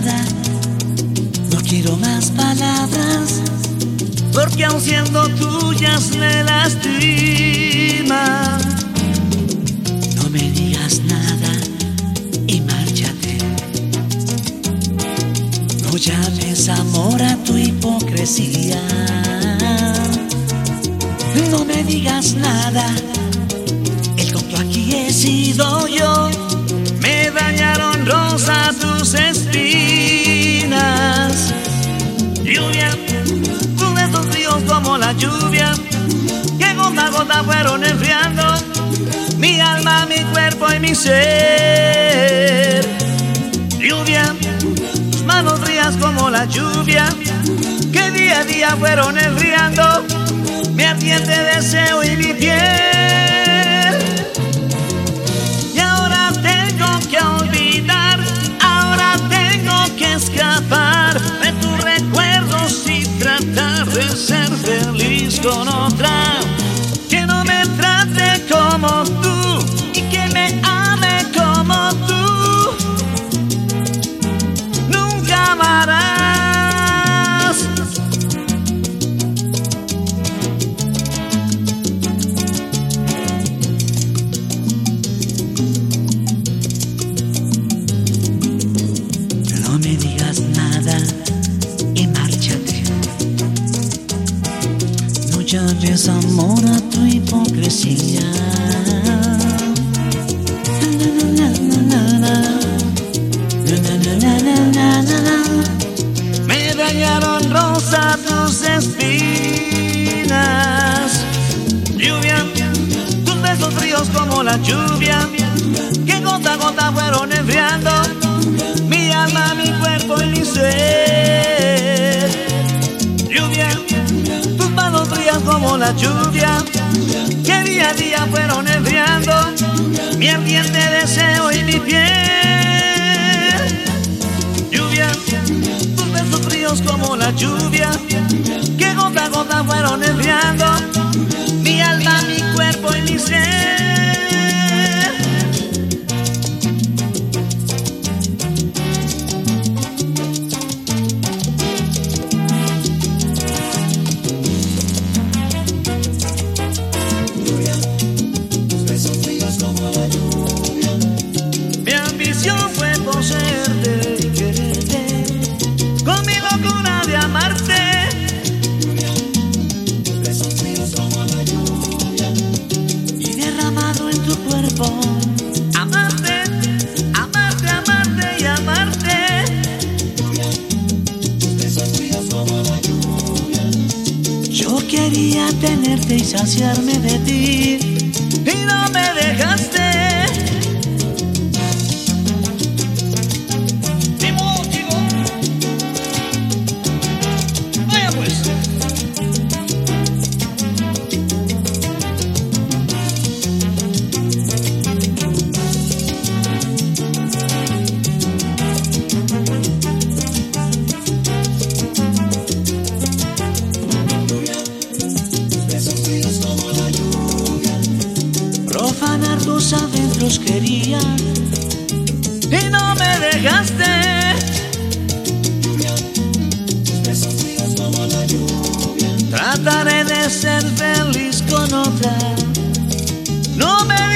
nada, no quiero más palabras, porque aun siendo tuyas me lastima. No me digas nada y márchate. No llames amor a tu hipocresía. No me digas nada, el tonto aquí he sido yo. Me dañaron rosa tus espinas. Lluvia, tú de estos ríos como la lluvia, que gota a gota fueron enfriando mi alma, mi cuerpo y mi ser. Lluvia, tus manos frías como la lluvia, que día a día fueron enfriando mi ardiente deseo y mi piel. Y ahora tengo que olvidar, ahora tengo que escapar de tus recuerdos y tratar de ser feliz con otra que no me trate como tú y que me ame como tú. Nunca amarás. No me digas nada y márchate. No llames amor a tu hipocresía. Me dañaron rosa tus espinas. Lluvia, tus besos fríos como la lluvia, que gota a gota fueron enfriando mi alma, mi cuerpo y mi ser. Lluvia, tus manos frías como la lluvia, que día a día fueron enfriando mi ardiente deseo y mi piel. Lluvia, tus besos fríos como la lluvia, que gota a gota fueron enfriando mi alma, mi cuerpo y mi ser. Mi ambición fue poseerte y quererte, con mi locura de amarte. Y derramado en tu cuerpo, amarte, amarte, amarte y amarte. Yo quería tenerte y saciarme de ti, y no me dejaste. Profanar tus adentros quería y no me dejaste. Trataré de ser feliz con otra, no me